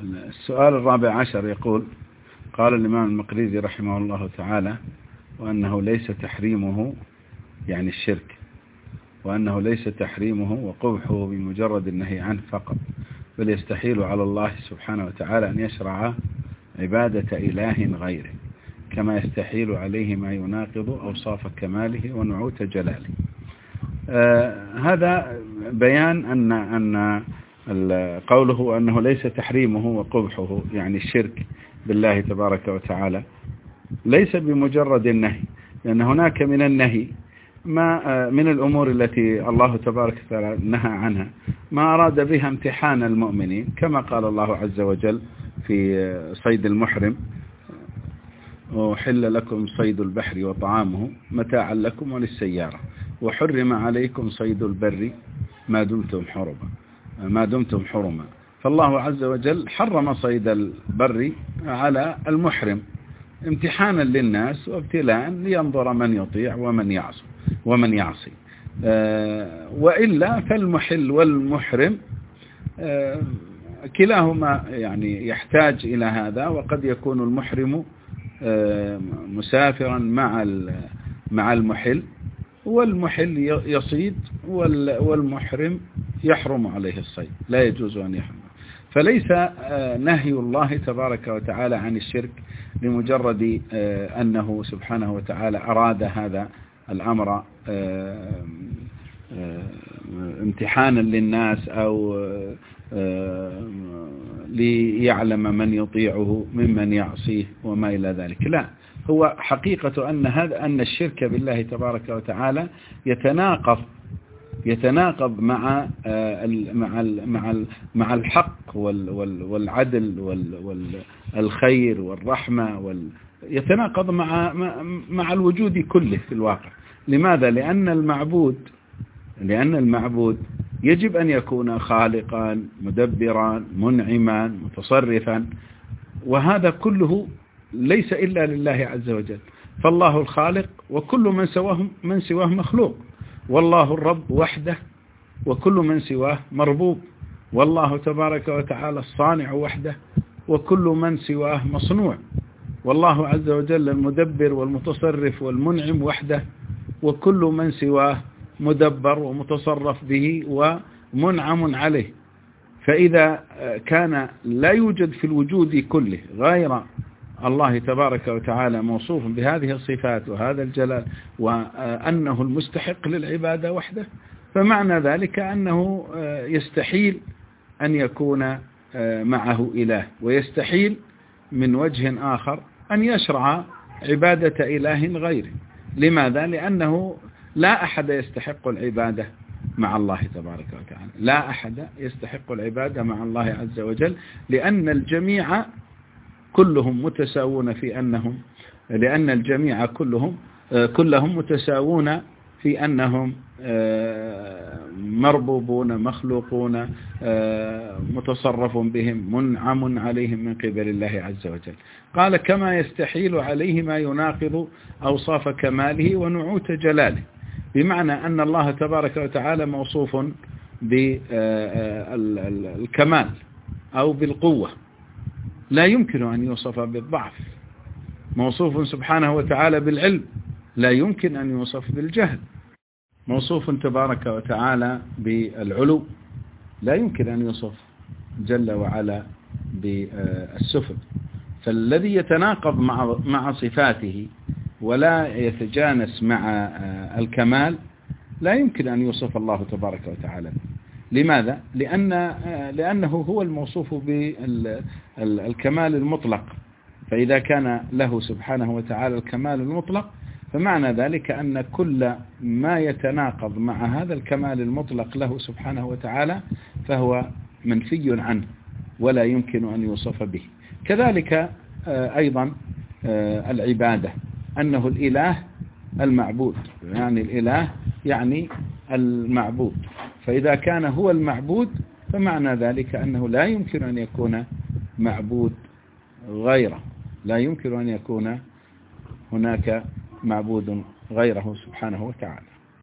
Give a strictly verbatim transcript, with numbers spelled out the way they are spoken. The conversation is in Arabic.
السؤال الرابع عشر يقول: قال الإمام المقريزي رحمه الله تعالى: وأنه ليس تحريمه يعني الشرك، وأنه ليس تحريمه وقبحه بمجرد النهي عنه فقط، بل يستحيل على الله سبحانه وتعالى أن يشرع عبادة إله غيره، كما يستحيل عليه ما يناقض أوصاف كماله ونعوت جلاله. آه هذا بيان أن أن قوله أنه ليس تحريمه وقبحه يعني الشرك بالله تبارك وتعالى ليس بمجرد النهي، لأن هناك من النهي ما من الأمور التي الله تبارك وتعالى نهى عنها ما أراد بها امتحان المؤمنين، كما قال الله عز وجل في صيد المحرم: وحل لكم صيد البحر وطعامه متاعا لكم وللسيارة، وحرم عليكم صيد البر ما دمتم حرما ما دمتم حرما. فالله عز وجل حرم صيد البر على المحرم امتحانا للناس وابتلاء لينظر من يطيع ومن يعصي ومن يعصي آه وإلا فالمحل والمحرم آه كلاهما يعني يحتاج إلى هذا، وقد يكون المحرم آه مسافرا مع مع المحل، والمحل يصيد والمحرم يحرم عليه الصيد، لا يجوز أن يحرم. فليس نهي الله تبارك وتعالى عن الشرك لمجرد أنه سبحانه وتعالى أراد هذا الأمر امتحانا للناس أو ليعلم من يطيعه ممن يعصيه وما إلى ذلك. لا، هو حقيقة أن هذا أن الشرك بالله تبارك وتعالى يتناقض يتناقض مع مع مع مع الحق والعدل والخير والرحمة، يتناقض مع مع الوجود كله في الواقع. لماذا؟ لأن المعبود لأن المعبود يجب أن يكون خالقا مدبرا منعما متصرفا، وهذا كله ليس إلا لله عز وجل. فالله الخالق وكل من سواه من سواه مخلوق، والله الرب وحده وكل من سواه مربوب، والله تبارك وتعالى الصانع وحده وكل من سواه مصنوع، والله عز وجل المدبر والمتصرف والمنعم وحده وكل من سواه مدبر ومتصرف به ومنعم عليه. فإذا كان لا يوجد في الوجود كله غير الله تبارك وتعالى موصوف بهذه الصفات وهذا الجلال وأنه المستحق للعبادة وحده، فمعنى ذلك أنه يستحيل أن يكون معه إله، ويستحيل من وجه آخر أن يشرع عبادة إله غيره. لماذا؟ لأنه لا أحد يستحق العبادة مع الله تبارك وتعالى، لا أحد يستحق العبادة مع الله عز وجل، لأن الجميع كلهم متساوون في أنهم لأن الجميع كلهم كلهم متساوون في أنهم مربوبون مخلوقون متصرف بهم منعم عليهم من قبل الله عز وجل. قال: كما يستحيل عليه ما يناقض أوصاف كماله ونعوت جلاله، بمعنى أن الله تبارك وتعالى موصوف بالكمال أو بالقوة، لا يمكن أن يوصف بالضعف. موصوف سبحانه وتعالى بالعلم، لا يمكن أن يوصف بالجهل. موصوف تبارك وتعالى بالعلو، لا يمكن أن يوصف جل وعلا بالسفل. فالذي يتناقض مع مع صفاته ولا يتجانس مع الكمال لا يمكن أن يوصف الله تبارك وتعالى. لماذا؟ لأن لأنه هو الموصوف بالكمال المطلق، فإذا كان له سبحانه وتعالى الكمال المطلق فمعنى ذلك أن كل ما يتناقض مع هذا الكمال المطلق له سبحانه وتعالى فهو منفي عنه ولا يمكن أن يوصف به. كذلك أيضا العبادة، أنه الإله المعبود، يعني الإله يعني المعبود، فإذا كان هو المعبود فمعنى ذلك أنه لا يمكن أن يكون معبود غيره، لا يمكن أن يكون هناك معبود غيره سبحانه وتعالى.